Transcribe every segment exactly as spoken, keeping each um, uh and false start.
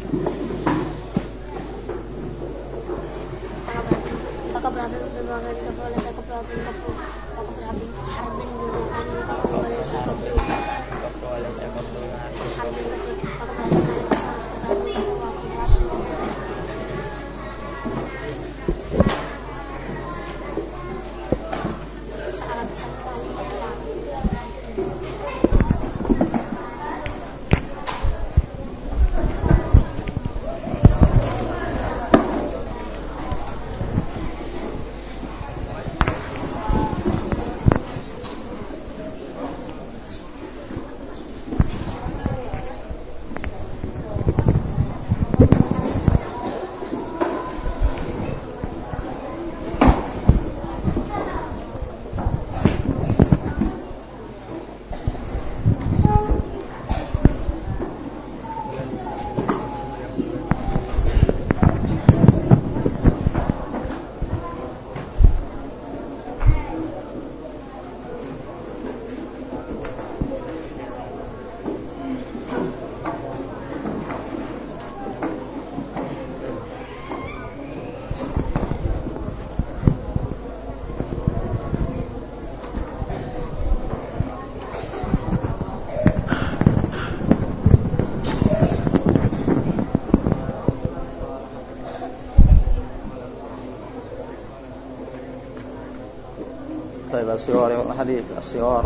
Kakak berhabis berbagai kapal oleh kakak berhabis kapal kakak berhabis harbin dulu kan kakak oleh kakak berhabis kakak oleh kakak berhabis harbin dulu kakak berhabis kakak berhabis kakak berhabis syarat syarat طيب الصور الحديث الصور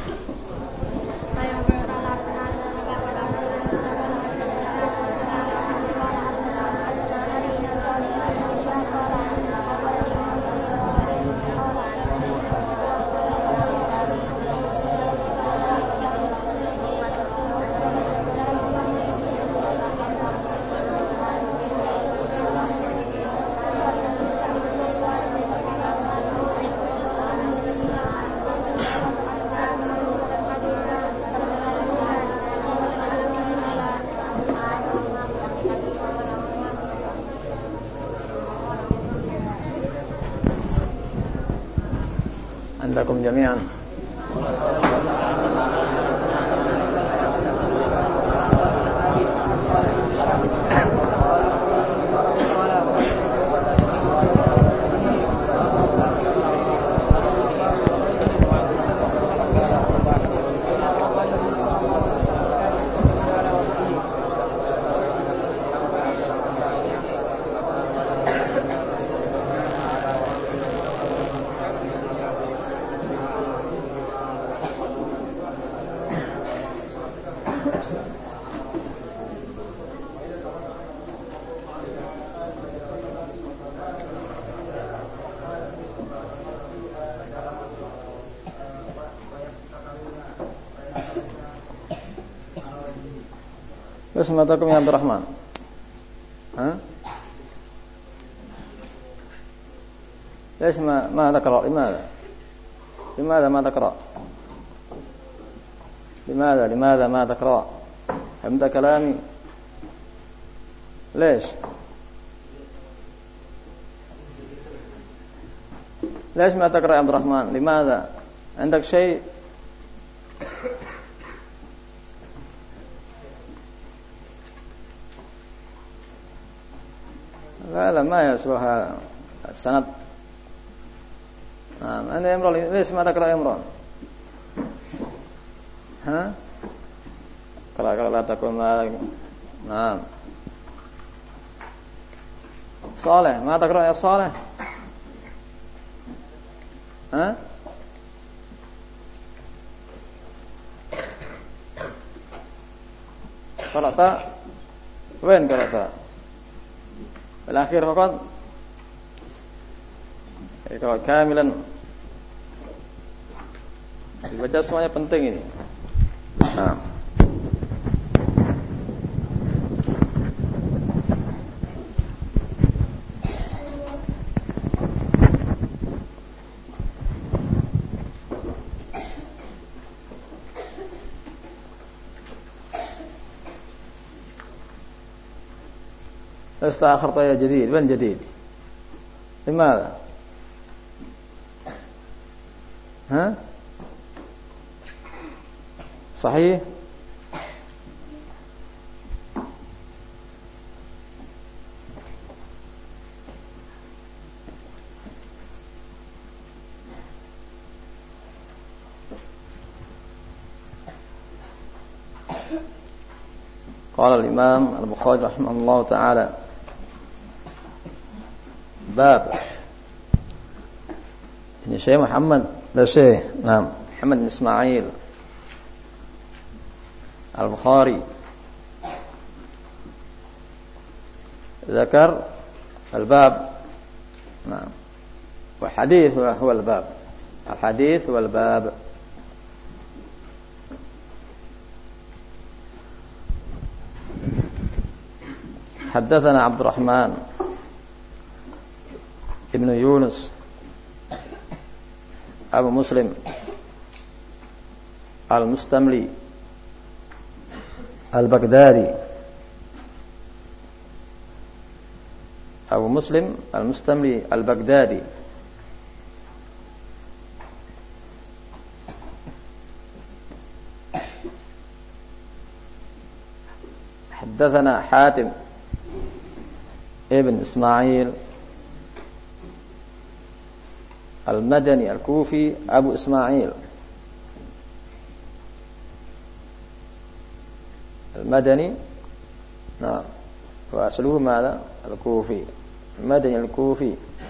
عندكم جميعا Terus matakum ya Abdurrahman. Hah? ليش ما ما تقرأ لماذا لماذا ما تقرأ لماذا لماذا ما تقرأ فهمت كلامي ليش ليش ما تقرأ يا عبد الرحمن لماذا عندك شيء لا لا ما يصلح هذا السند نعم أنا يمرون ليش ما تقرأ يمرون ها قرأ قرأ لا تكون ما نعم صالح ما تقرأ يا صالح ها قرأت وين قرأت الأخير فقط kalau kamilan dibaca semuanya penting ini. Nah. استأخرت يا جديد من جديد لماذا ها صحيح Qala al-Imam Al-Bukhari rahimahullah ta'ala bab. Ini Syekh Muhammad Syekh Nah Muhammad bin Ismail Al-Bukhari ذكر الباب. نعم. والحديث هو الباب. الحديث هو الباب. حدثنا عبد الرحمن ابن يونس أبو مسلم المستملي البغدادي أبو مسلم المستملي البغدادي حدثنا حاتم ابن إسماعيل المدني الكوفي أبو إسماعيل المدني. نعم. وأصله ماذا؟ الكوفي. المدني الكوفي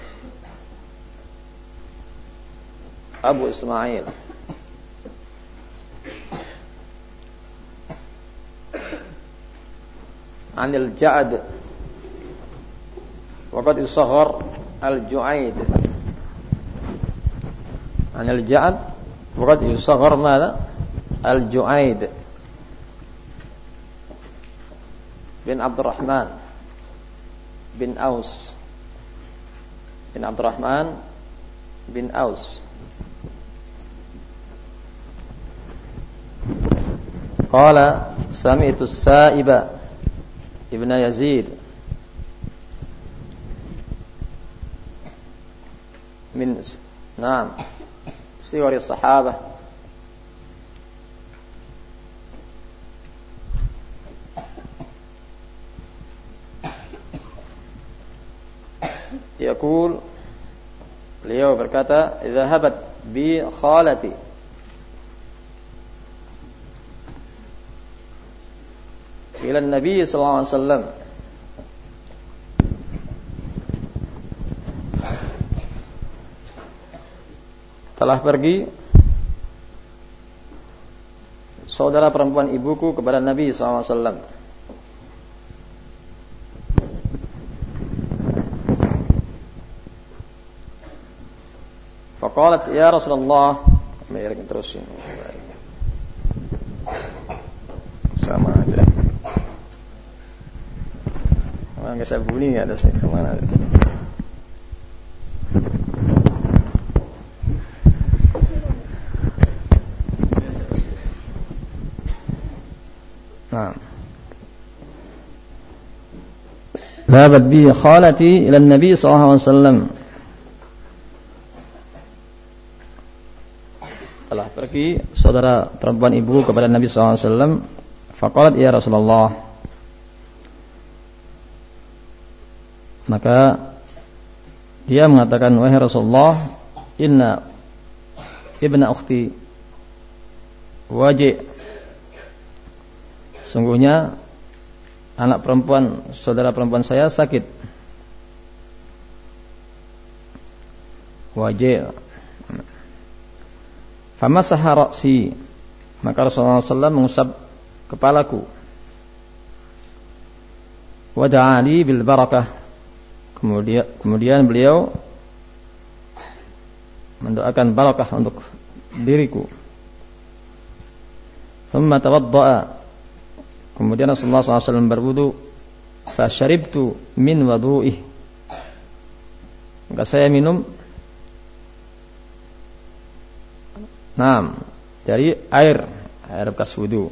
أبو إسماعيل. عن الجعد وقد يصغر الجعيد. عن الجعد وقد يصغر ماذا؟ الجعيد بن عبد الرحمن بن أوس بن عبد الرحمن بن أوس. قال سمعت السائب ابن يزيد من نعم سيور الصحابة يقول beliau berkata idzahabat bi khalati ila Nabi sallallahu alaihi wasallam telah pergi saudara perempuan ibuku kepada Nabi sallallahu alaihi wasallam. Faqalat ya Rasulullah, mari kita terusin. Sama aja. Mana saya bunyi ada sih kemana? Nah. Dhahabat bi khalati ila Nabi sallallahu alaihi wasallam. Telah pergi saudara perempuan ibu kepada Nabi sallallahu alaihi wasallam. Faqalat ya Rasulullah. Maka dia mengatakan wahai Rasulullah, inna ibna ukhti waji, sungguhnya anak perempuan saudara perempuan saya sakit. Waji. Famasaha ra'si, maka Rasulullah sallallahu alaihi wasallam mengusap kepalaku. Wada'ali bil barakah, kemudian kemudian beliau mendoakan barakah untuk diriku. Thumma tawadda'a, kemudian Rasulullah sallallahu alaihi wasallam berwudu. Fasyaribtu min wudu'ih, maka saya minum Naam, dari air air bekas wudu.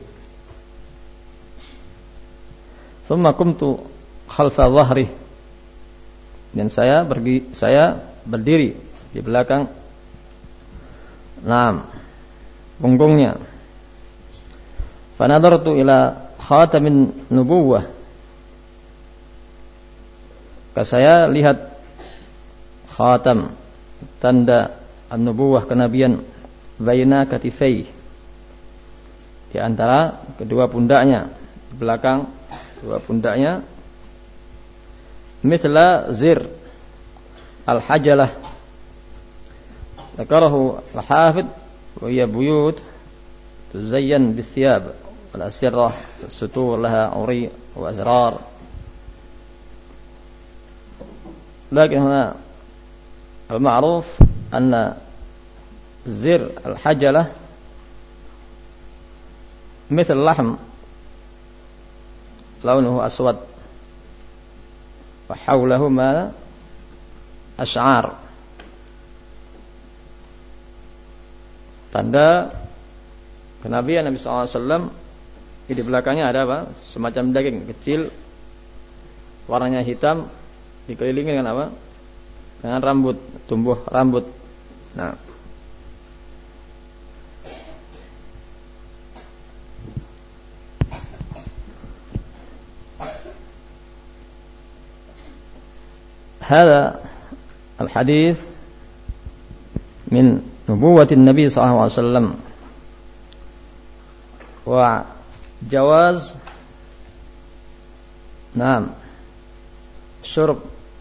Thumma qumtu khalfa dhahri, dan saya pergi saya berdiri di belakang Naam, punggungnya. Fa nadartu ila khatamin nubuwah, maka saya lihat khatam, tanda an-nubuwah, kenabian, baina katifai, di antara kedua pundaknya, di belakang dua pundaknya, mithla zir al-hajalah. Dzakarahu al-Hafidz wa hiya buyut tuzayyan bithiyab wal-asirrah sutur laha uri wa azrar. Lakin huna al-ma'ruf anna zir al-hajalah مثل اللحم لونه أسود وحوله ما أشعار. Tanda kenabian Nabi sallallahu alaihi wasallam di belakangnya ada apa? Semacam daging kecil, warnanya hitam, dikelilingi dengan apa? Dengan rambut, tumbuh rambut. Nah, هذا الحديث من نبوة النبي صلى الله عليه وسلم وجواز نعم شرب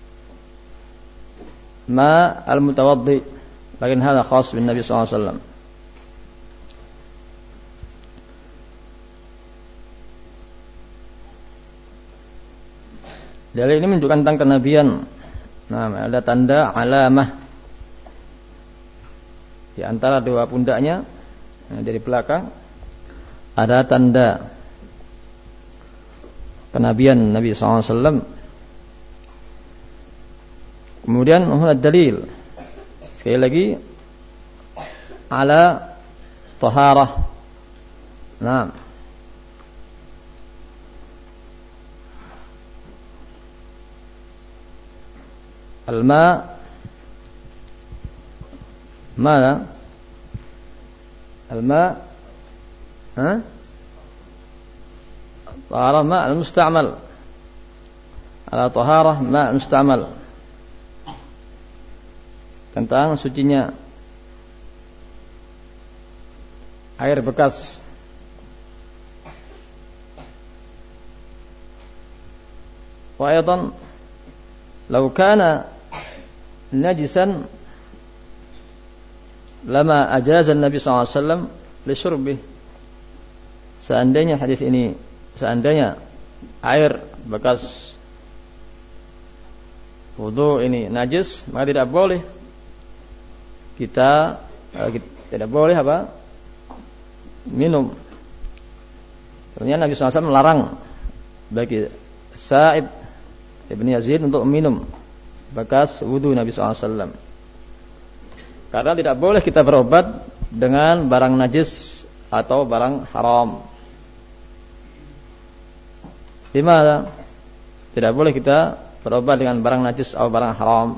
ماء المتوضئ، لكن هذا خاص بالنبي صلى الله عليه وسلم. Dalil ini menunjukkan tentang kenabian. Nah, ada tanda alamah di antara dua pundaknya. Nah, dari belakang ada tanda kenabian Nabi sallallahu alaihi wasallam. Kemudian huna dalil sekali lagi ala taharah. Nah, الماء ماذا الماء ها طهارة ماء المستعمل على طهارة ماء المستعمل, tentang sucinya air bekas. Wa aidan law kana najisan lama ajaza Nabi sallallahu alaihi wasallam li syurbih. Seandainya hadis ini, seandainya air bekas wudu ini najis, maka tidak boleh kita uh, tidak boleh apa? Minum. Sebenarnya Nabi sallallahu alaihi wasallam melarang bagi Sa'ib Ibn Yazid untuk minum bekas wudu Nabi sallallahu alaihi wasallam. Karena tidak boleh kita berobat dengan barang najis atau barang haram. Dimana tidak boleh kita berobat dengan barang najis atau barang haram.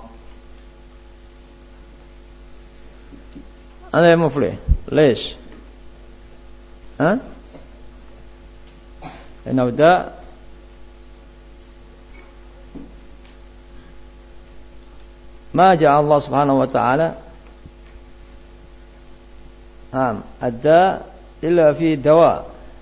Ada yang muflih. Lesh? Hah? Inauda ما جعل الله سبحانه وتعالى نعم الداء إلا في دواء.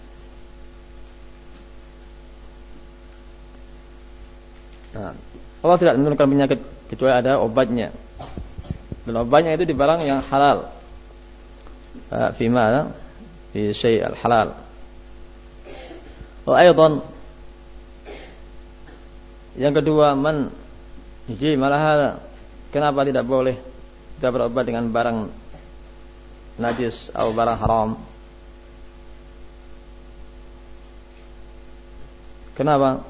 Nah, Allah tidak menurunkan penyakit kecuali ada obatnya, dan obatnya itu di barang yang halal. Fi mana? Fi syai' al-halal. Wa aidan yang kedua, man ji malah hada. Kenapa tidak boleh kita berobat dengan barang najis atau barang haram? Kenapa?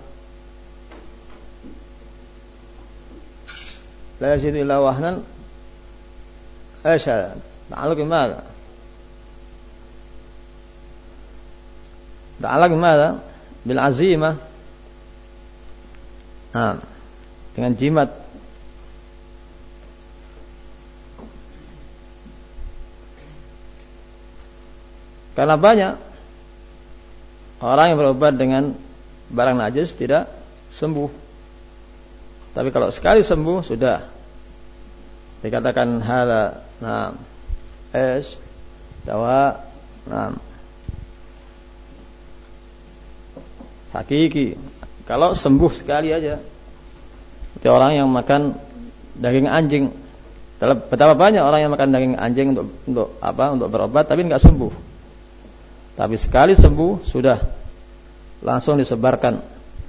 La yajidu illa wahnan. ايش هذا؟ تعلق بماذا؟ تعلق بماذا؟ بالعزيمة. Nah, dengan jimat. Karena banyak orang yang berobat dengan barang najis tidak sembuh. Tapi kalau sekali sembuh sudah dikatakan hala, nah, es, dawa, nah, hakiki, Kalau sembuh sekali aja. Seperti orang yang makan daging anjing. Betapa banyak orang yang makan daging anjing untuk untuk apa? Untuk berobat tapi enggak sembuh. Tapi sekali sembuh sudah langsung disebarkan.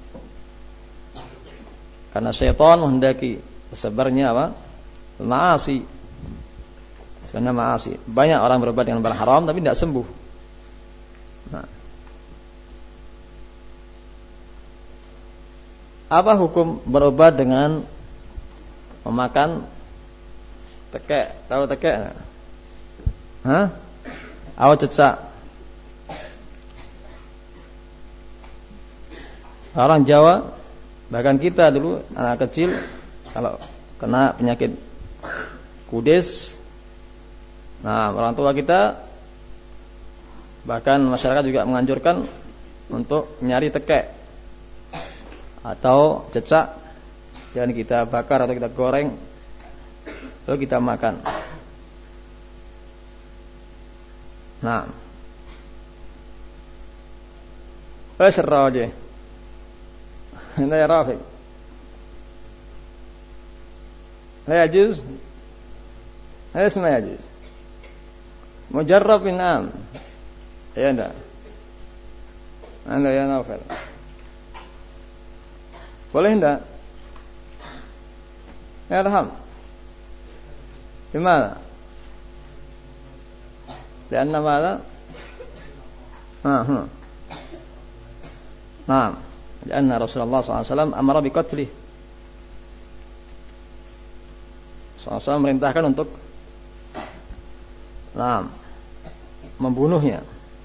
Karena syaitan menghendaki tersebarnya apa? Maasi. Sebenarnya maasi. Banyak orang berobat dengan barang haram tapi tidak sembuh. Nah. Apa hukum berobat dengan memakan tekek? Tahu tekek? Hah? Atau cecak? Orang Jawa, bahkan kita dulu anak kecil kalau kena penyakit kudis, nah orang tua kita bahkan masyarakat juga menganjurkan untuk nyari tekek atau cecak yang kita bakar atau kita goreng lalu kita makan. Nah, ايش الراجح؟ هنا يا رافق لا يجوز؟ ايش ما يجوز؟ مجرب نعم يا لا أنا يا نوفل boleh enggak? Ya Raham. Gimana? Dan nama Ah, hmm. Nah, karena Rasulullah sallallahu alaihi wasallam amara bi qatlih. sallallahu alaihi wasallam merintahkan untuk nah, membunuhnya.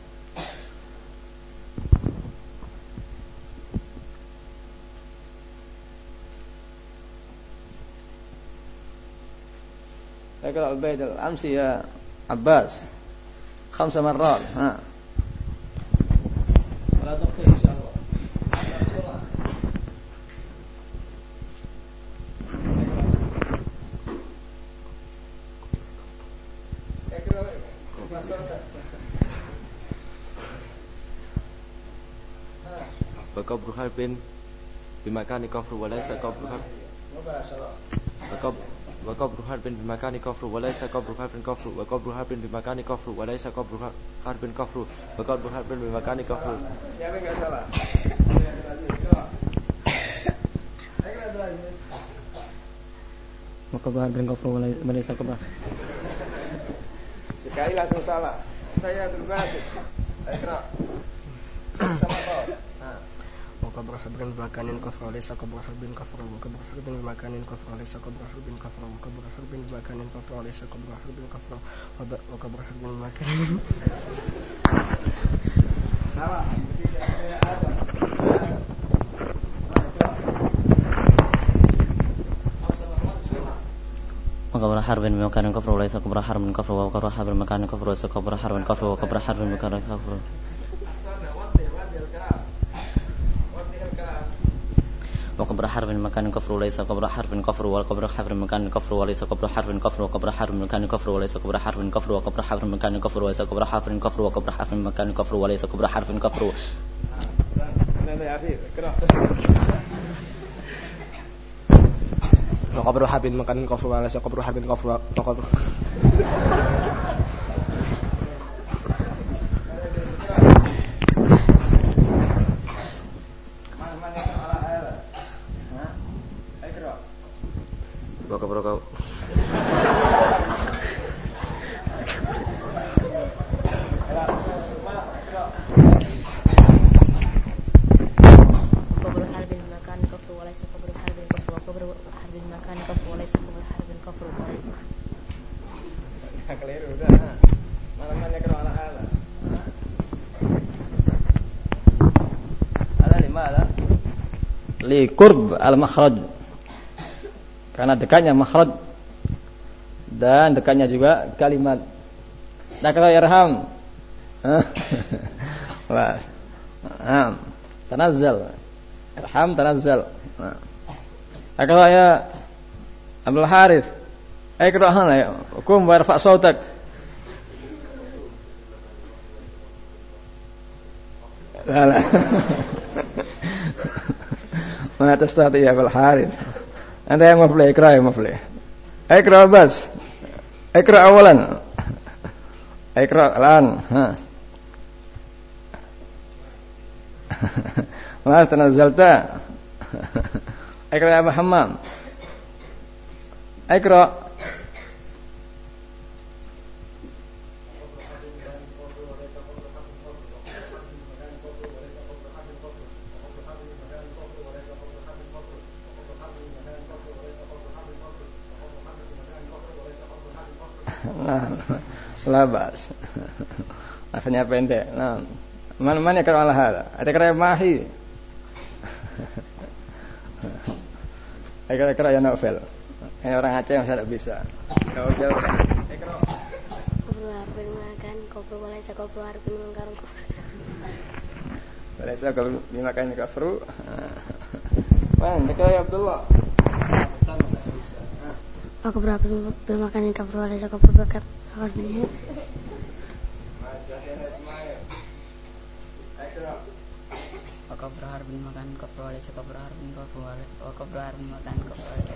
اقرأ البيت الأمس يا عباس خمس مرات ها ولا تخطئ إن شاء الله. وقبر حرب بمكان كفر وليس قبر حرب وقبر حرب بمكان كفر وليس قبر حرب كفر وقبر حرب بمكان كفر وليس قبر حرب كفر وقبر حرب بمكان كفر. وقبر حرب كفر وليس قبر. Sekali langsung salah. Saya berbasis. Ikra. Sama kau. Nah. وقبر حرب بمكان كفر وليس قبر حرب كفر وقبر حرب بمكان كفر وليس قبر حرب كفر وقبر حرب بمكان كفر وليس قبر حرب كفر وقبر حرب بمكان Salah. وقبر حرب بمكان كفر وليس قبر حرب كفر وقبر حرب بمكان كفر وليس قبر حرب كفر وقبر حرب بمكان كفر وقبر حرب مكان كفر وليس قبر حرب كفر وقبر حرب مكان كفر وليس قبر حرب كفر وقبر حرب مكان كفر وليس قبر حرب كفر وقبر حرب مكان كفر وليس قبر حرب كفر وقبر حرب مكان كفر وليس قبر حرب كفر. وقبر حرب مكان كفر وليس قبر حرب كفر وقبر وقبر kau وقبر حرب مكان كفر وليس قبر حرب كفر وقبر حرب مكان كفر وليس قبر حرب كفر وليس. Keliru dah. Mana-mana kalau ala-ala. Ada lima ada. Li qurb al-makhraj. Karena dekatnya makhraj dan dekatnya juga kalimat. Nah kalau irham, wah, tanazzal, irham tanazzal. Nah kalau ya Abdul Harith, ikra hana ya, kum warfa sautak. La la. Ma tastati ya Abul Harith. Anta yang mafli, ikra ya mafli. Ikra bas. Ikra awalan. Ikra alan. Ha. Ma tanazzalta. Ikra ya Abu Hammam. Ikra. Nah, labas. Asalnya pendek. Nah, mana-mana kalau ala hal. Ada kira mahi. Ada kira-kira ya novel. Ini orang Aceh yang saya tidak bisa. Kalau jauh sih. Ikra. Kufru harfin makan, kufru walaysa kufru harfin mungkarun. Walaysa kalau dimakan kufru. Wan, dekat ya Abdullah. Aku berapa bermakan kufru walaysa kufru bakar harfin. Wakabra harbin makan kopro oleh sekopro harbin kopro oleh wakabra harbin makan kopro oleh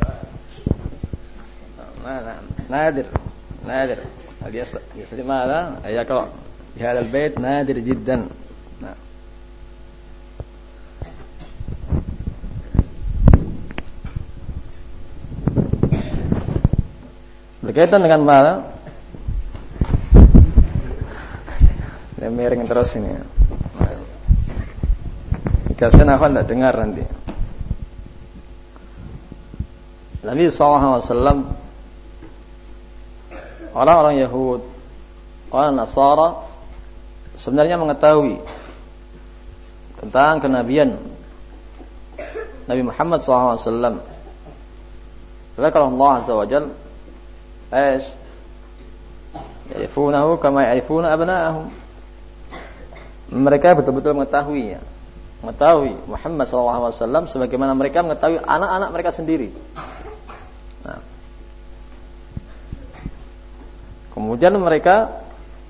mana nadir nadir biasa biasa di mana ya kalau di halal bait nadir jiddan. Nah berkaitan dengan mana dia miring terus ini. Kasihan aku tidak dengar nanti. Nabi sallallahu alaihi wasallam, orang-orang Yahud, orang Nasara sebenarnya mengetahui tentang kenabian Nabi Muhammad sallallahu alaihi wasallam. Maka Allah azza wa jalla ايش يعرفونه كما يعرفون أبناءهم. Mereka betul-betul mengetahuinya, mengetahui Muhammad sallallahu alaihi wasallam sebagaimana mereka mengetahui anak-anak mereka sendiri. Nah. Kemudian mereka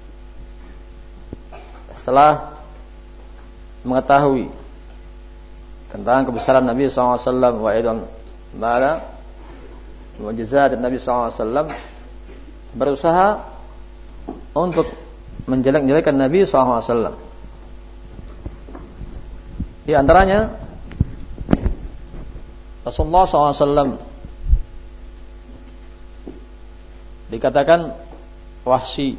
setelah mengetahui tentang kebesaran Nabi sallallahu alaihi wasallam wa aidan ma'ala mukjizat Nabi sallallahu alaihi wasallam, berusaha untuk menjelek-jelekkan Nabi sallallahu alaihi wasallam. Di antaranya Rasulullah sallallahu alaihi wasallam dikatakan wahsi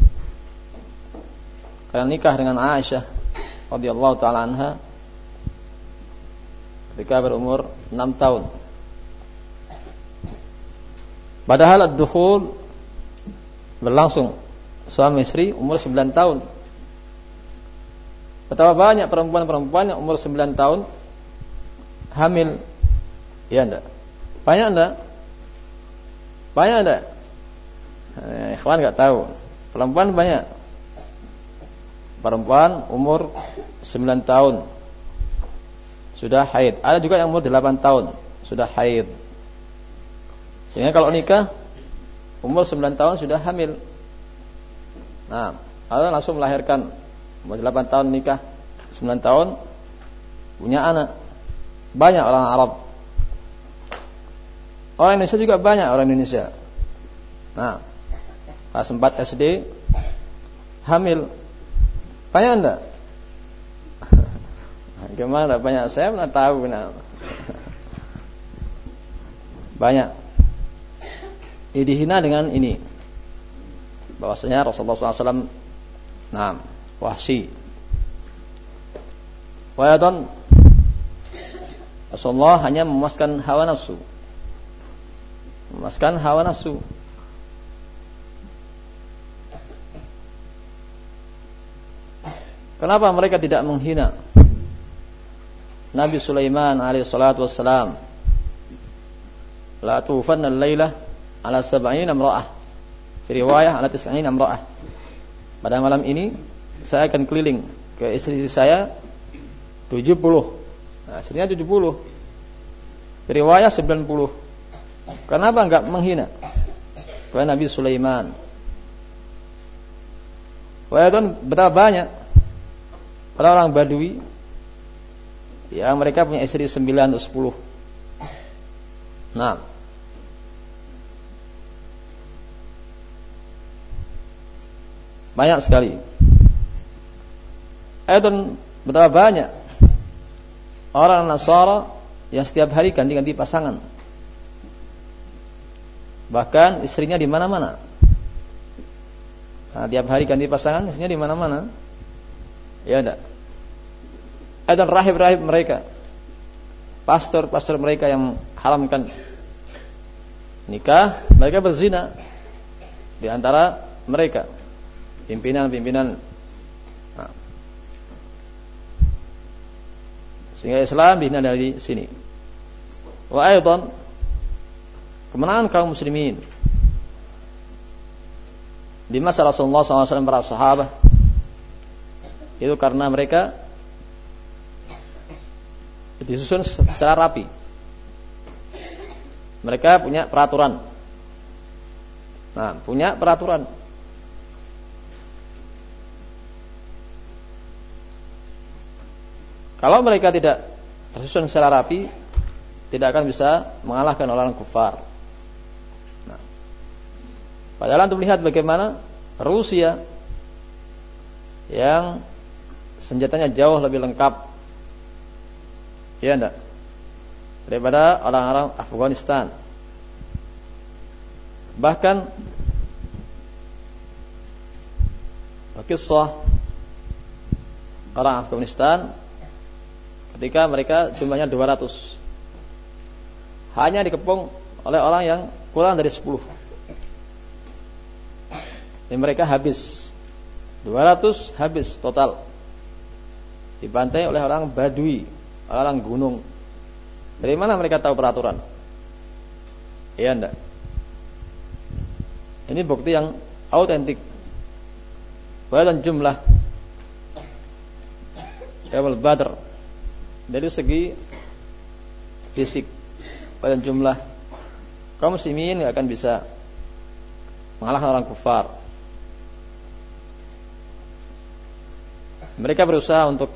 karena nikah dengan Aisyah radhiyallahu taala anha ketika berumur enam tahun. Padahal ad-dukhul berlangsung suami istri umur sembilan tahun. Betapa banyak perempuan-perempuan yang umur sembilan tahun hamil. Ya enggak? Banyak enggak? Banyak enggak? Eh, ikhwan enggak tahu. Perempuan banyak. Perempuan umur sembilan tahun sudah haid. Ada juga yang umur delapan tahun sudah haid. Sehingga kalau nikah umur sembilan tahun sudah hamil. Nah, lalu langsung melahirkan. Umur delapan tahun nikah, sembilan tahun punya anak. Banyak orang Arab. Orang Indonesia juga banyak orang Indonesia. Nah, kelas empat S D hamil. Banyak enggak? Gimana banyak? Saya pernah tahu nah. Banyak. Ini dihina dengan ini bahwasanya Rasulullah sallallahu alaihi wasallam nah wahsi wayadon Rasulullah hanya memuaskan hawa nafsu memuaskan hawa nafsu. Kenapa mereka tidak menghina Nabi Sulaiman alaihi salatu wassalam? La tufanna al-lailah ala sab'ina imra'ah, fi riwayah ala tis'ina imra'ah. Pada malam ini saya akan keliling ke istri saya tujuh puluh. Nah, istrinya tujuh puluh. Fi riwayah sembilan puluh. Kenapa enggak menghina kepada Nabi Sulaiman? Wah, itu betapa banyak orang-orang Badui yang mereka punya istri sembilan atau sepuluh. Nah, banyak sekali. Dan betapa banyak orang Nasara yang setiap hari ganti-ganti pasangan. Bahkan istrinya di mana-mana. Nah, tiap hari ganti pasangan, istrinya di mana-mana. Ya enggak. Dan rahib-rahib mereka, pastor-pastor mereka yang haramkan nikah, mereka berzina di antara mereka, pimpinan-pimpinan. Nah, sehingga Islam dihina dari sini. Wa aidan kemenangan kaum muslimin di masa Rasulullah shallallahu alaihi wasallam, para sahabat, itu karena mereka disusun secara rapi. Mereka punya peraturan. Nah, punya peraturan. Kalau mereka tidak tersusun secara rapi, tidak akan bisa mengalahkan orang kufar. Nah, padahal untuk melihat bagaimana Rusia yang senjatanya jauh lebih lengkap, ya enggak, daripada orang-orang Afghanistan. Bahkan kisah orang Afghanistan ketika mereka jumlahnya dua ratus, hanya dikepung oleh orang yang kurang dari sepuluh. Dan mereka habis dua ratus, habis total, dibantai oleh orang Badui, orang gunung. Dari mana mereka tahu peraturan? Iya enggak? Ini bukti yang autentik. Bahkan jumlah Jabal Badr dari segi fisik, bahkan jumlah kaum muslimin tidak akan bisa mengalahkan orang kufar. Mereka berusaha untuk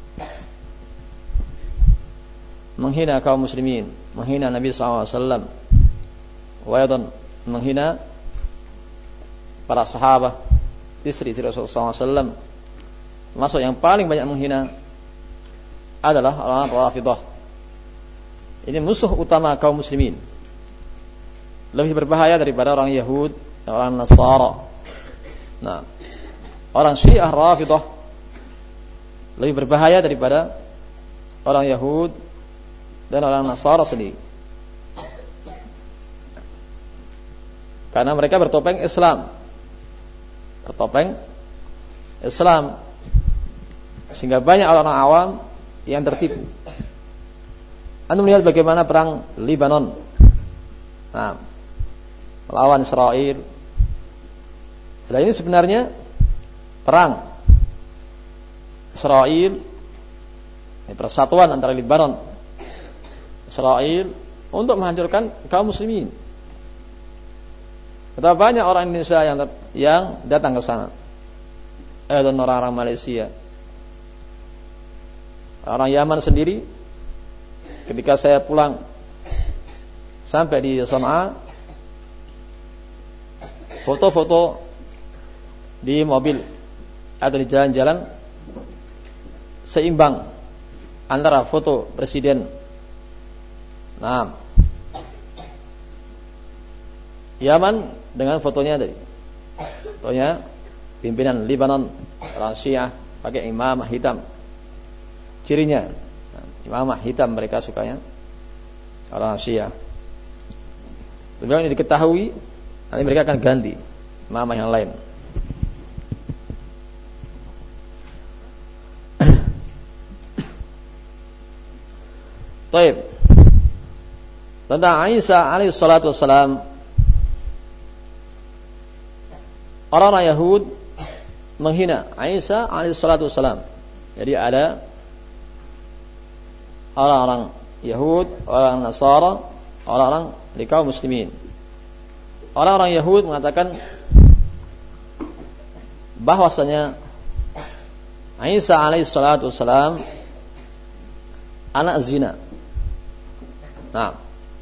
menghina kaum muslimin, menghina Nabi sallallahu alaihi wasallam, wa menghina para sahabat, istri Rasulullah sallallahu alaihi wasallam. Termasuk yang paling banyak menghina adalah orang Rafidah. Ini musuh utama kaum muslimin, lebih berbahaya daripada orang Yahud dan orang Nasara. Nah, orang Syiah Rafidah lebih berbahaya daripada orang Yahud dan orang Nasara sendiri, karena mereka bertopeng Islam, bertopeng Islam, sehingga banyak orang awam yang tertipu. Anda melihat bagaimana perang Lebanon, nah, melawan Israel. Dan ini sebenarnya perang Israel, ini persatuan antara Lebanon, Israel untuk menghancurkan kaum muslimin. Betapa banyak orang Indonesia yang yang datang ke sana, eh, dan orang-orang Malaysia, orang Yaman sendiri. Ketika saya pulang sampai di Sana'a, foto-foto di mobil atau di jalan-jalan seimbang antara foto presiden, nah, Yaman dengan fotonya dari fotonya pimpinan Lebanon, orang Syiah, pakai imamah hitam. Cirinya imamah hitam, mereka sukanya orang Syiah. Kalau ini diketahui, nanti mereka akan ganti imamah yang lain. Taib. Tentang Isa alaihi salatu wassalam, orang-orang Yahud menghina Isa alaihi salatu wassalam. Jadi ada orang-orang Yahud, orang Nasara, orang-orang di kaum muslimin. Orang-orang Yahud mengatakan bahwasanya Isa alaihi salatu wassalam anak zina. Nah,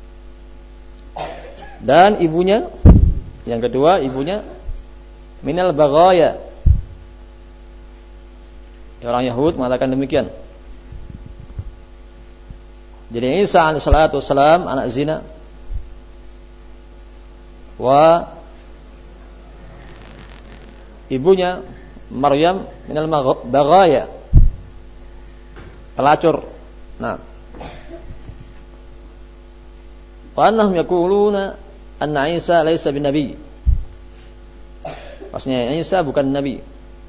dan ibunya, yang kedua ibunya minal baghaya. Orang Yahud mengatakan demikian. Jadi Isa alaihi salatu wassalam anak zina. Wa ibunya Maryam minal baghaya, pelacur. Nah, wa annahum yaquluna anna Isa laysa binabi. Maksudnya Isa bukan nabi.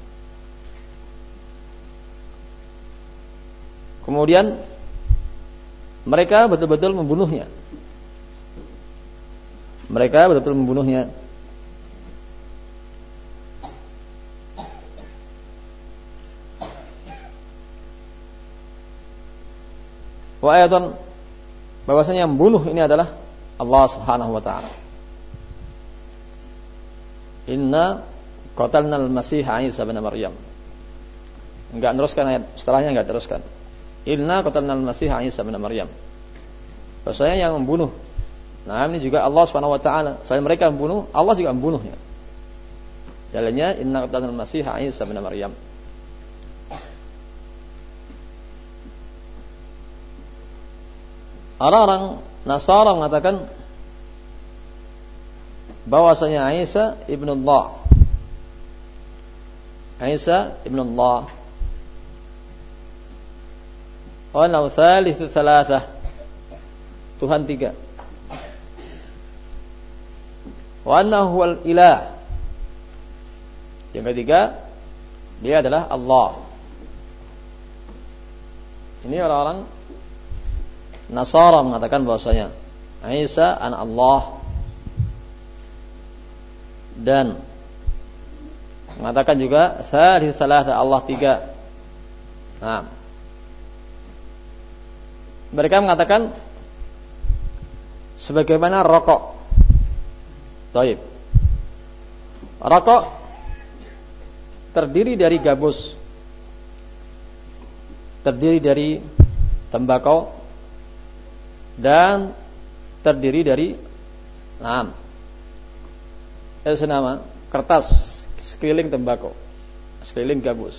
Kemudian mereka betul-betul membunuhnya. Mereka betul-betul membunuhnya. Wa ayatan, bahwasanya yang membunuh ini adalah Allah Subhanahu wa taala. Inna qatalna al-Masih Isa bin Maryam. Enggak teruskan ayat setelahnya, enggak teruskan. Inna qatalna al-Masih Isa bin Maryam. Bahwasanya yang membunuh. Nah, ini juga Allah Subhanahu wa taala. Selain mereka membunuh, Allah juga membunuhnya. Jalannya inna qatalna al-Masih Isa bin Maryam. Orang-orang Nasara mengatakan bahwasanya Isa ibnu Allah. Isa ibnu Allah. Wa annahu thalithu thalathah. Tuhan tiga. Wa annahu huwal ilah. Yang ketiga, dia adalah Allah. Ini orang-orang Nasara mengatakan bahwasanya Isa anak Allah, dan mengatakan juga tsalits tsalatsa, Allah tiga. Nah, mereka mengatakan sebagaimana rokok. Baik. Rokok terdiri dari gabus, terdiri dari tembakau, dan terdiri dari nah, eh, senama kertas sekeliling tembakau, sekeliling gabus.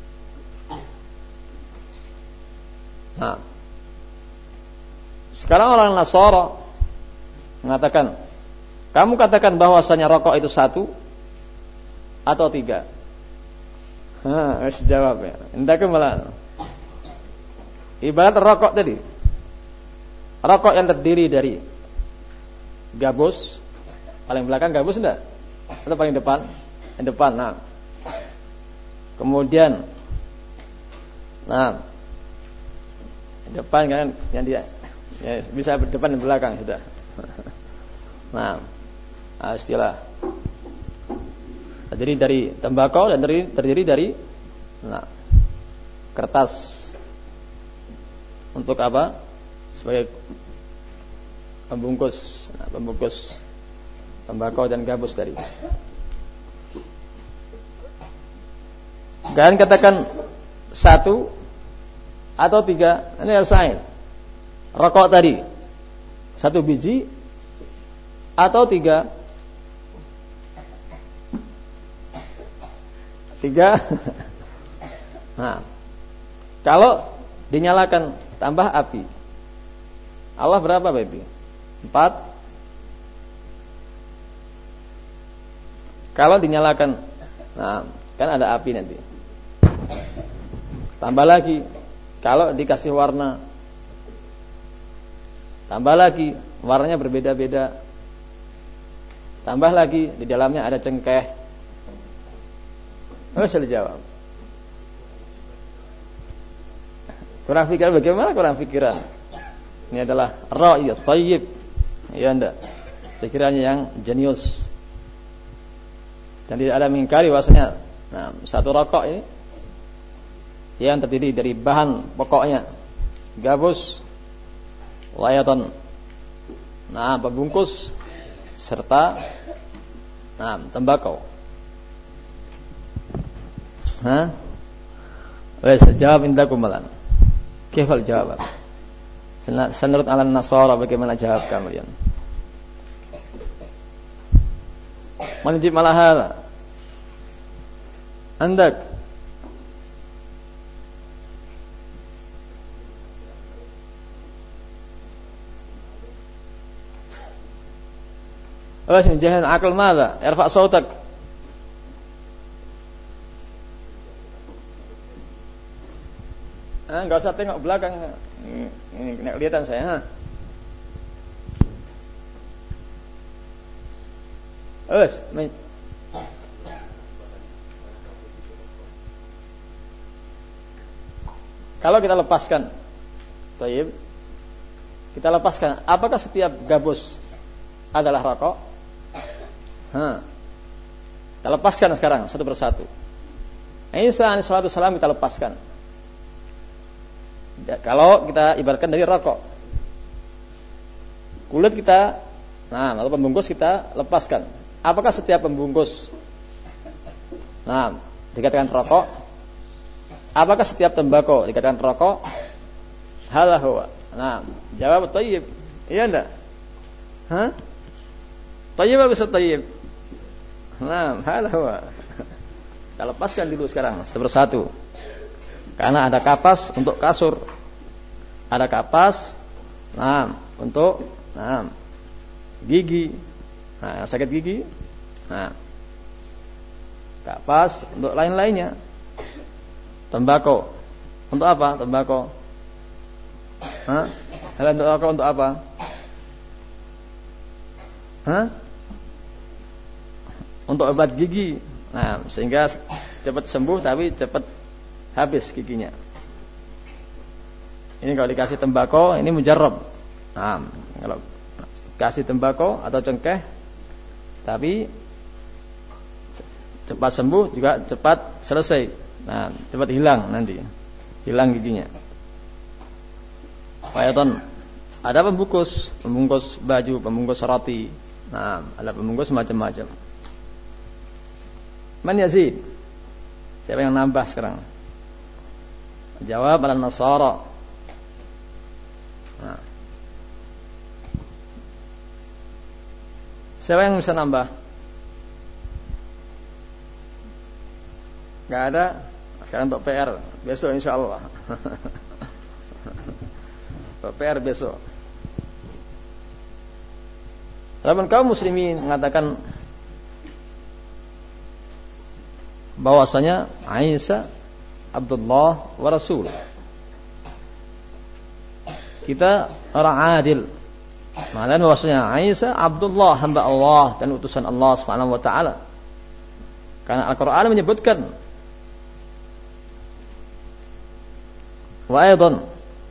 Nah, sekarang orang Nasara mengatakan, kamu katakan bahwasanya rokok itu satu atau tiga? Hah, harus jawab ya. Entah kemana. Ibarat rokok tadi. Rokok yang terdiri dari gabus, paling belakang gabus enggak? Atau paling depan? Yang depan. Nah. Kemudian nah, depan kan yang dia ya, bisa depan dan belakang sudah. Nah, nah istilah terdiri dari tembakau dan terdiri, terdiri dari nah, kertas untuk apa? Sebagai pembungkus, nah, pembungkus tembakau dan gabus tadi. Dan katakan satu atau tiga, ini harus sain. Rokok tadi satu biji atau tiga? Tiga. Nah, kalau dinyalakan tambah api, Allah berapa baby? Empat. Kalau dinyalakan, nah kan ada api nanti. Tambah lagi, kalau dikasih warna, tambah lagi, warnanya berbeda-beda. Tambah lagi, di dalamnya ada cengkeh. Nggak bisa dijawab. Kurang pikiran, bagaimana kurang pikiran? Ini adalah ra'y thayyib. Ya enggak. Pikirannya yang jenius. Dan tidak ada mengingkari bahwasanya nah, satu rokok ini yang terdiri dari bahan pokoknya gabus, layatan, nah pembungkus serta nah tembakau. Hah? Wes jawab indakum malan. Kifal jawab. Sanurut ala Nasara, bagaimana jawab kalian? Manjib malahal. Andak. Awas min jahil akal madza? Irfa' sautak. Ah, enggak usah tengok belakang. Ini, ini kena kelihatan saya, ha. Awas, main. Kalau kita lepaskan, Taib, kita lepaskan. Apakah setiap gabus adalah rokok? Ha. Kita lepaskan sekarang satu persatu. Isa alaihi salatu wasallam kita lepaskan. Ya, kalau kita ibaratkan dari rokok, kulit kita, nah, lalu pembungkus kita lepaskan. Apakah setiap pembungkus, nah, dikatakan rokok? Apakah setiap tembakau dikatakan rokok? Hadza huwa. Nah, jawab Tayyib. Iya enggak? Hah? Tayyib apa bisa tayyib? Nah, hadza huwa. Kita lepaskan dulu sekarang satu persatu. Karena ada kapas untuk kasur. Ada kapas, nah, untuk, nah, gigi. Nah, sakit gigi. Nah, kapas untuk lain-lainnya. Tembakau. Untuk apa tembakau? Hah? Hal untuk apa? Untuk apa? Hah? Untuk obat gigi. Nah, sehingga cepat sembuh tapi cepat habis giginya. Ini kalau dikasih tembakau, ini mujarrab. Nah, kalau kasih tembakau atau cengkeh, tapi cepat sembuh juga cepat selesai. Nah, cepat hilang nanti, hilang giginya. Wayatan, ada pembungkus, pembungkus baju, pembungkus roti. Nah, ada pembungkus macam-macam. Man yazid? Siapa yang nambah sekarang? Jawab ala Nasara. Nah. Siapa yang bisa nambah? Gak ada. Sekarang untuk P R besok insyaallah. Untuk P R besok. Lamun kaum muslimin mengatakan bahwasanya Isa Abdullah wa Rasul. Kita orang adil. Mengatakan bahwasanya Isa Abdullah, hamba Allah dan utusan Allah Subhanahu wa taala. Karena Al-Qur'an menyebutkan wa aidan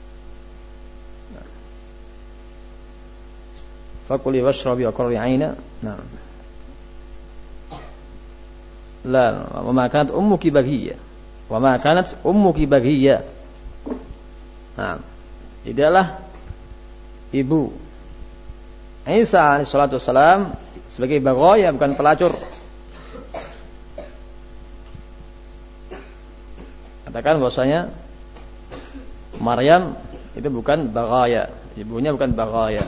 fakuli washrabi wa qurri 'aina. Nah. La, wa ma kanat ummuki baghiyya. Wa ma kanat ummuki baghiyya. Nah, tidaklah ibu Isa alaihi salatu wasalam sebagai baghaya, bukan pelacur. Katakan bahwasanya Maryam itu bukan baghaya, ibunya bukan baghaya.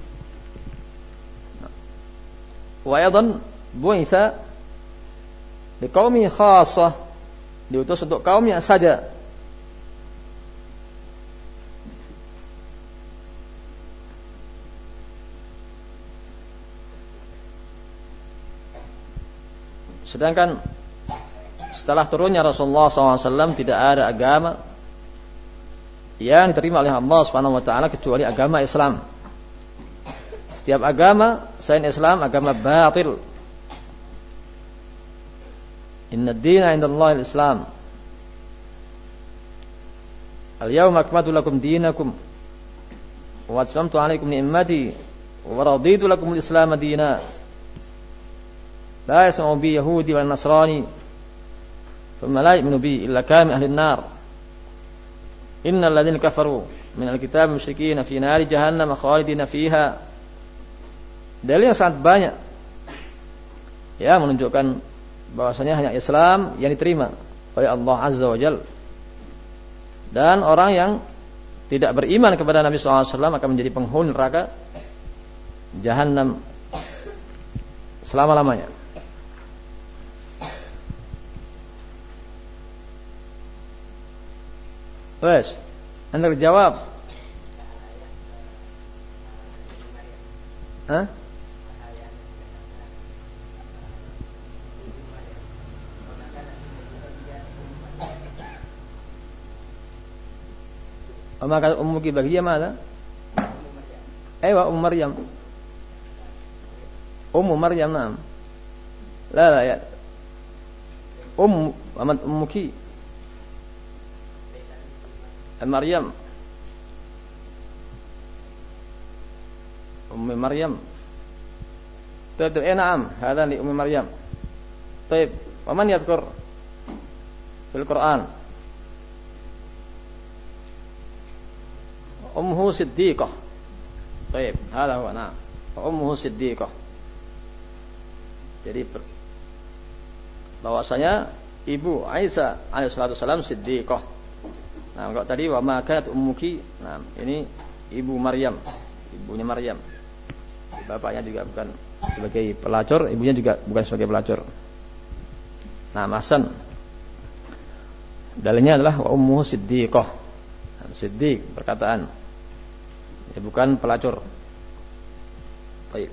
Wa aidan bu'itsa liqaumi khassah, diutus untuk kaumnya saja. Sedangkan setelah turunnya Rasulullah shallallahu alaihi wasallam tidak ada agama yang diterima oleh Allah Subhanahu wa taala kecuali agama Islam. Setiap agama selain Islam agama batil. Inna ad-dina 'indallahi al-Islam. Al-yawma akmaltu lakum dinakum wa atmamtu 'alaykum ni'mati wa raditu lakum al-Islam dinan. La yasma'u bi yahudi wal nasrani thumma la yu'minu bi illa kanu ahli an-nar. Innal ladzina kafaru min al-kitab musyrikin fi nari jahannam khalidina fiha. Dalil yang sangat banyak ya menunjukkan bahwasanya hanya Islam yang diterima oleh Allah Azza wa Jalla. Dan orang yang tidak beriman kepada Nabi sallallahu alaihi wasallam akan menjadi penghuni neraka Jahannam selama-lamanya. Wes, Anda jawab. Hah? Maka ummuki bagiya mana? Aywa Ummu Maryam. Ummu Maryam nam. La la ya. Ummu amat ummuki. Maryam. Ummu Maryam. طيب طيب نعم هذا لأم مريم. طيب ومن يذكر في القرآن أمه صديقة. طيب هذا هو نعم أمه صديقة. Jadi bahwasanya ibu Aisyah alaihissalatu wassalam siddiqah. Nah, kalau tadi wa ma kanat ummuki, nah ini ibu Maryam, ibunya Maryam. Bapaknya juga bukan sebagai pelacur, ibunya juga bukan sebagai pelacur. Nah, masan. Dalilnya adalah wa ummuhu siddiqah. Siddiq perkataan. Ya, bukan pelacur. Baik.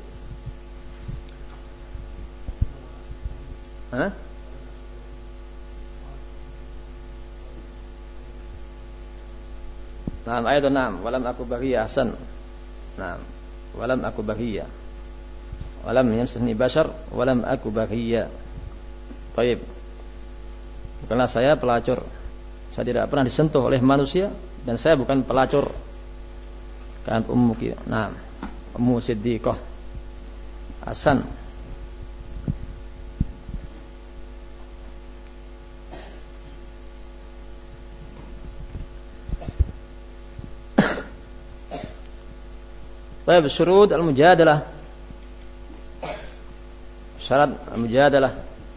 Hah? Naam ayat enam, walam aku baghiya ahsan. Naam, walam aku baghiya. Walam yamsahni bashar, walam aku baghiya. Baik. Bukanlah saya pelacur. Saya tidak pernah disentuh oleh manusia dan saya bukan pelacur. Kan ummu kita. Naam, ummu siddiqah. Ahsan. Baik, syurut al-mujadalah. Syarat al-mujadalah.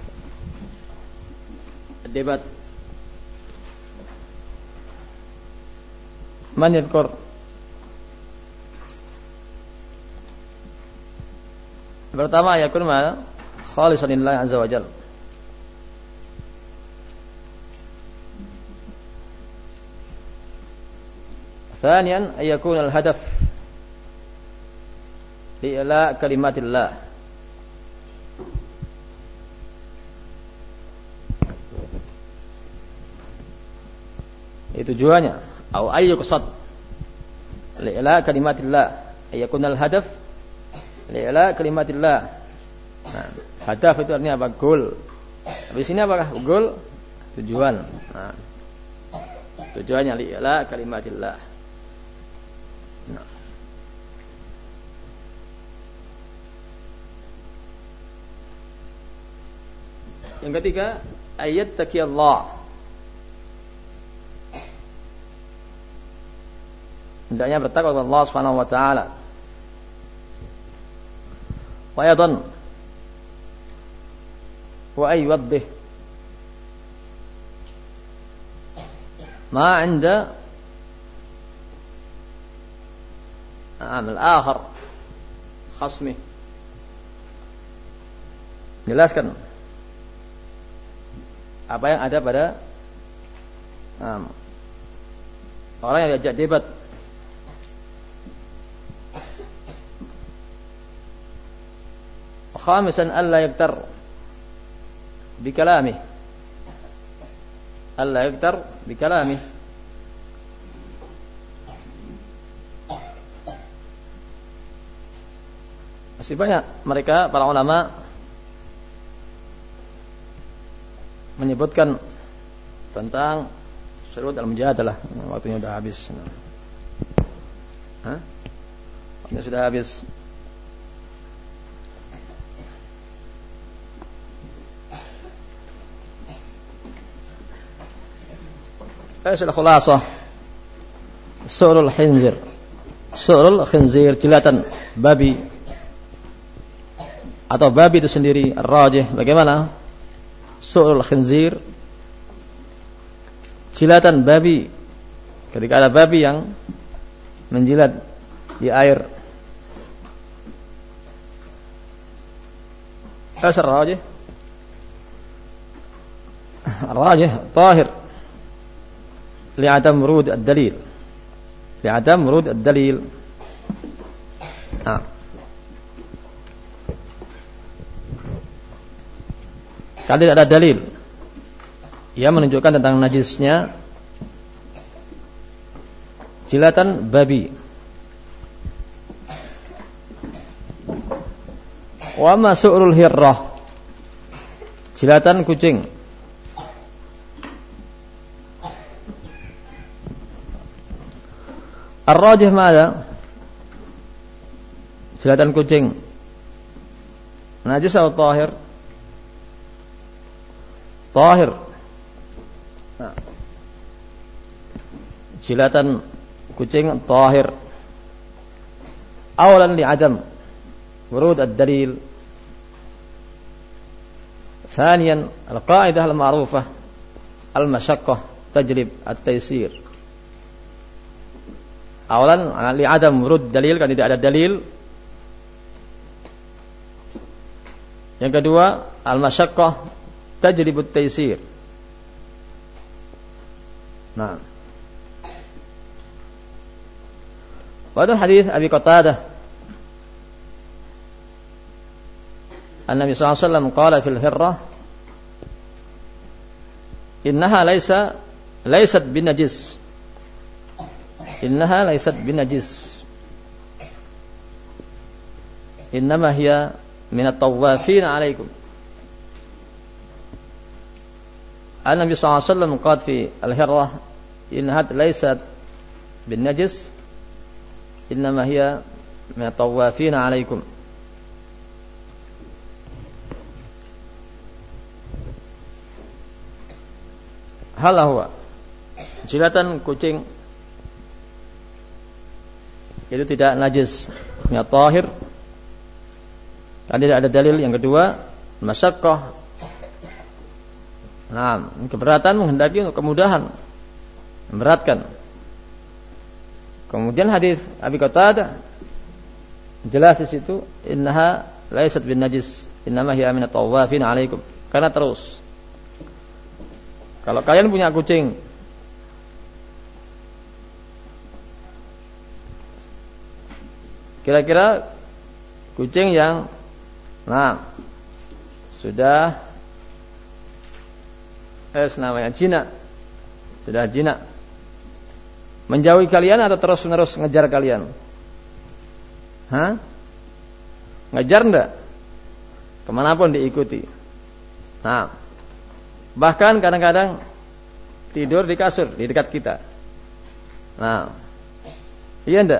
Debat. Man yadhkur? Pertama yakun ma khalisan lillahi azza wa jalla. ثانيا أن يكون الهدف لإعلاء كلمات الله. Itu tujuannya. Atau ayyu qasad li'ila kalimatillah. Ayakun al-hadaf li'ila kalimatillah. Nah, hadaf itu artinya apa? Goal. Di sini apakah goal? Tujuan. Nah, tujuannya li'ila kalimatillah. Nah. Yang ketiga, ayat taqiyallah. Hendaknya bertakwa kepada Allah Subhanahu wa taala. Wa aidan wa ayuwaddih ma 'inda amal akhar khasmi. Jelaskan apa yang ada pada um, orang yang diajak debat. Khamisan alla yaktar bi kalami. Alla yaktar bi kalami. Masih banyak mereka para ulama menyebutkan tentang syurut al-mujadalah. Waktunya sudah habis. Hah? Waktunya sudah habis. Eis al-khulasah. Su'rul khinzir. Su'rul khinzir, jilatan babi. Atau babi itu sendiri ar-rajih. Bagaimana? Su'rul khinzir, jilatan babi ketika ada babi yang menjilat di air. Asar rajih rajih tahir li'adam wurud ad-dalil li'adam wurud ad-dalil. Nah, kalau tidak ada dalil yang menunjukkan tentang najisnya jilatan babi. Wa masu'rul hirrah, jilatan kucing. Ar-rajih mana? Jilatan kucing najis atau tahir? Tahir. Nah, jilatan kucing tahir. Awalan li'adam wurud ad-dalil. Thaniyan al-qa'idah al-ma'rufah al-masyaqqah tajlib at-taysir. Awalan li'adam wurud dalil, kan tidak ada dalil. Yang kedua al-masyaqqah tajlib at-taysir. Nah, pada hadis Abi Qatadah An-Nabi sallallahu alaihi wasallam qala fil hirrah innaha laysa laysat binajis innaha laysat binajis innama hiya min at-tawafin 'alaikum. An-Nabi sallallahu alaihi wasallam qala fi al-hirrah innaha laysat binajis innama hiya min at-tawafin 'alaikum. Hal huwa jilatan kucing itu tidak najis, ya tahir, dan tidak ada dalil. Yang kedua masyaqqah, nah keberatan menghendaki untuk kemudahan, memberatkan. Kemudian hadis Abi Qatadah jelas di situ innaha laysat bin najis innama hiya minat tawafin 'alaikum. Karena terus kalau kalian punya kucing kira-kira kucing yang nah sudah es namanya jinak, sudah jinak, menjauhi kalian atau terus-menerus ngejar kalian? Hah? Ngejar enggak? Kemanapun diikuti. Nah, bahkan kadang-kadang tidur di kasur di dekat kita. Nah, iya enggak?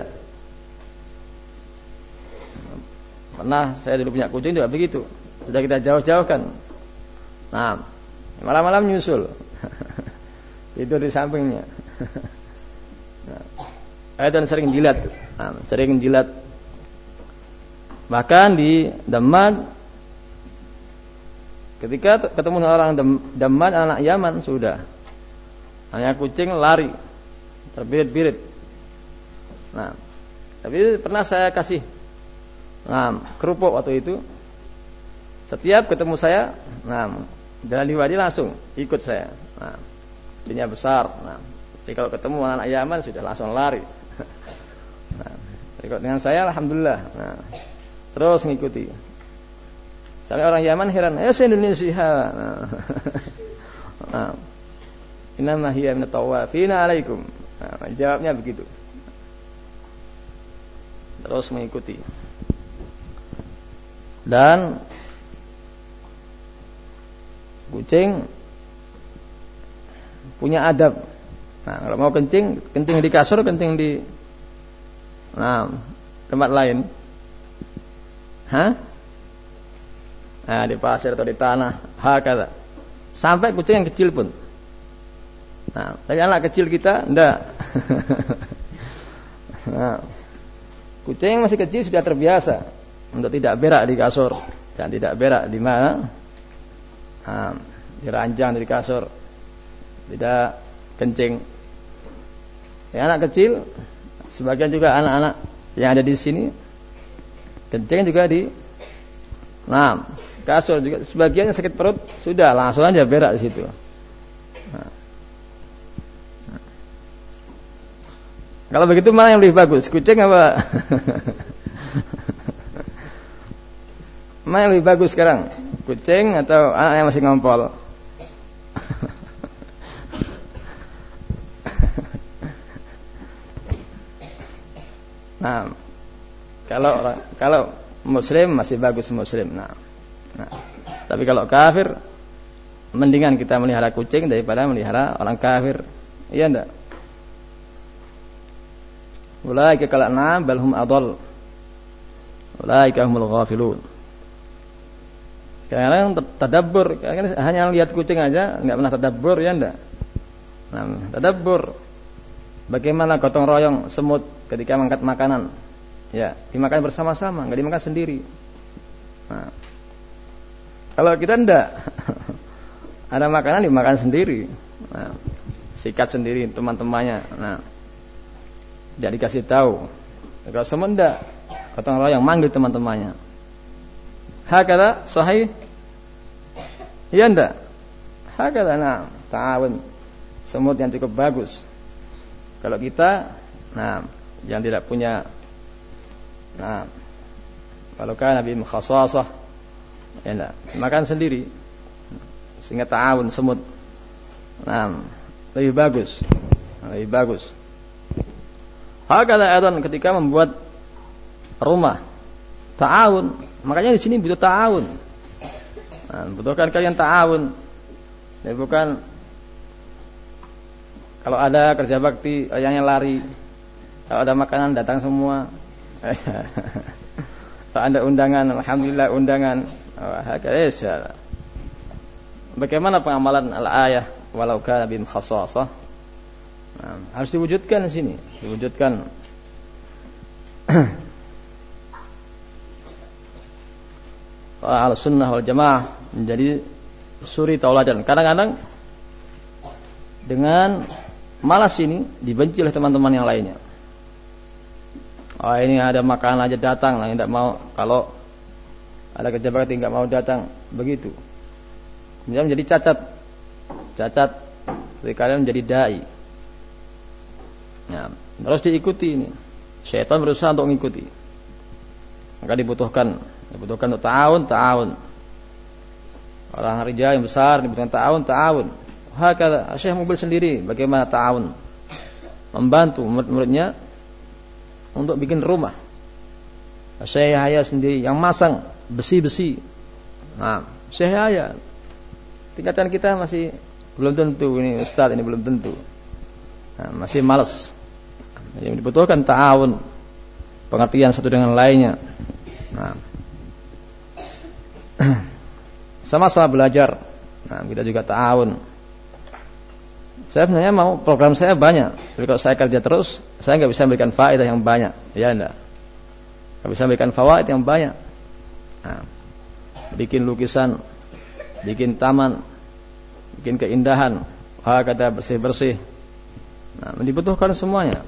Pernah saya dulu punya kucing juga begitu. Sudah kita jauh-jauhkan. Nah, malam-malam nyusul. Tidur di sampingnya. Nah, dan sering jilat. Nah, sering jilat. Bahkan di Daman, ketika ketemu orang Daman anak Yaman sudah, hanya kucing lari, terbirit-birit. Nah, tapi pernah saya kasih, nah, kerupuk waktu itu. Setiap ketemu saya, nah, jalan di wadi langsung ikut saya. Nah, kucingnya besar. Nah, jadi kalau ketemu anak Yaman sudah langsung lari. Nah, ikut dengan saya, alhamdulillah. Nah, terus ngikuti. Sampai orang Yaman heran, ya se-Indonesia. Nah, innama hiya minat tawafina 'alaikum. Nah, jawabnya begitu. Terus mengikuti. Dan kucing punya adab. Nah, kalau mau kencing, kencing di kasur, kencing di nah, tempat lain. Hah? Nah, di pasir atau di tanah, hakala. Sampai kucing yang kecil pun. Nah, tapi anak kecil kita enggak. Nah, kucing yang masih kecil sudah terbiasa untuk tidak berak di kasur dan tidak berak di mana? Nah, di ranjang, di kasur. Tidak kencing. Ya, anak kecil, sebagian juga anak-anak yang ada di sini, kencing juga di, nah, kasur juga. Sebagian yang sakit perut, sudah langsung aja berak di situ. Nah. Nah. Kalau begitu mana yang lebih bagus, kucing apa? Mana yang lebih bagus sekarang, kucing atau anak yang masih ngompol? Nah, kalau kalau muslim masih bagus muslim. Nah, nah, tapi kalau kafir, mendingan kita melihara kucing daripada melihara orang kafir. Iya enggak? Ulaika kal an'am bal hum adall. Ulaika humul ghafilun. Kadang-kadang tadabbur, kadang-kadang hanya lihat kucing aja, enggak pernah tadabbur, ya enggak? Nah, tadabbur. Bagaimana gotong royong semut ketika mengangkat makanan? Ya, dimakan bersama-sama, enggak dimakan sendiri. Nah, kalau kita enggak, ada makanan dimakan sendiri. Nah, sikat sendiri teman-temannya. Nah, tidak dikasih tahu. Kalau semut enggak, gotong royong manggil teman-temannya. Hakada sahih? Iya enggak? Hakada, nah, ta'awun. Semut yang cukup bagus. Kalau kita, nah, yang tidak punya, nah, kalau kan Nabi mukhassasah, ya enggak, makan sendiri, sehingga ta'awun semut, nah, lebih bagus, lebih bagus. Hakala adan ketika membuat rumah, ta'awun, makanya di sini butuh ta'awun. Nah, butuhkan kalian ta'awun, ya bukan. Kalau ada kerja bakti, yang lari. Kalau ada makanan, datang semua. Kalau ada undangan, alhamdulillah undangan. Bagaimana pengamalan al-ayah walau kana bi mukhassasah? Nah, harus diwujudkan di sini, diwujudkan. Al-sunnah wal jamaah menjadi suri tauladan. Kadang-kadang dengan malas ini dibenci oleh teman-teman yang lainnya. Oh, ini ada makanan aja datang, lah tidak mau. Kalau ada kerja bakti enggak mau datang, begitu. Kemudian menjadi cacat. Cacat kalian menjadi dai. Ya, terus diikuti ini. Syaitan berusaha untuk mengikuti. Maka dibutuhkan, dibutuhkan untuk ta'awun, ta'awun. Orang rijal yang besar dibutuhkan ta'awun, ta'awun. Hakala Syekh mobil sendiri bagaimana ta'awun, membantu murid-muridnya untuk bikin rumah. Syekh Yahya sendiri yang masang besi-besi. Nah, Syekh Yahya tingkatan kita masih belum tentu, ini ustaz ini belum tentu. Nah, masih malas. Jadi dibutuhkan ta'awun, pengertian satu dengan lainnya. Nah, sama-sama belajar. Nah, kita juga ta'awun. Saya sebenarnya mau program saya banyak, tapi kalau saya kerja terus, saya nggak bisa memberikan faedah yang banyak, ya enggak? Nggak bisa memberikan fawaid yang banyak. Nah, bikin lukisan, bikin taman, bikin keindahan, hal kata bersih-bersih. Nah, dibutuhkan semuanya.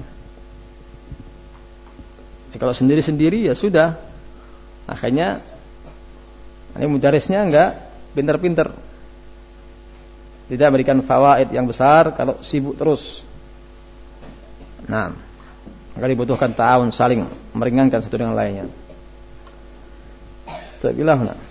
Ya, kalau sendiri-sendiri ya sudah, akhirnya ini mudarisnya enggak pinter-pinter. Tidak memberikan fawaid yang besar kalau sibuk terus. Nah, maka dibutuhkan ta'awun, saling meringankan satu dengan lainnya. Tabilah.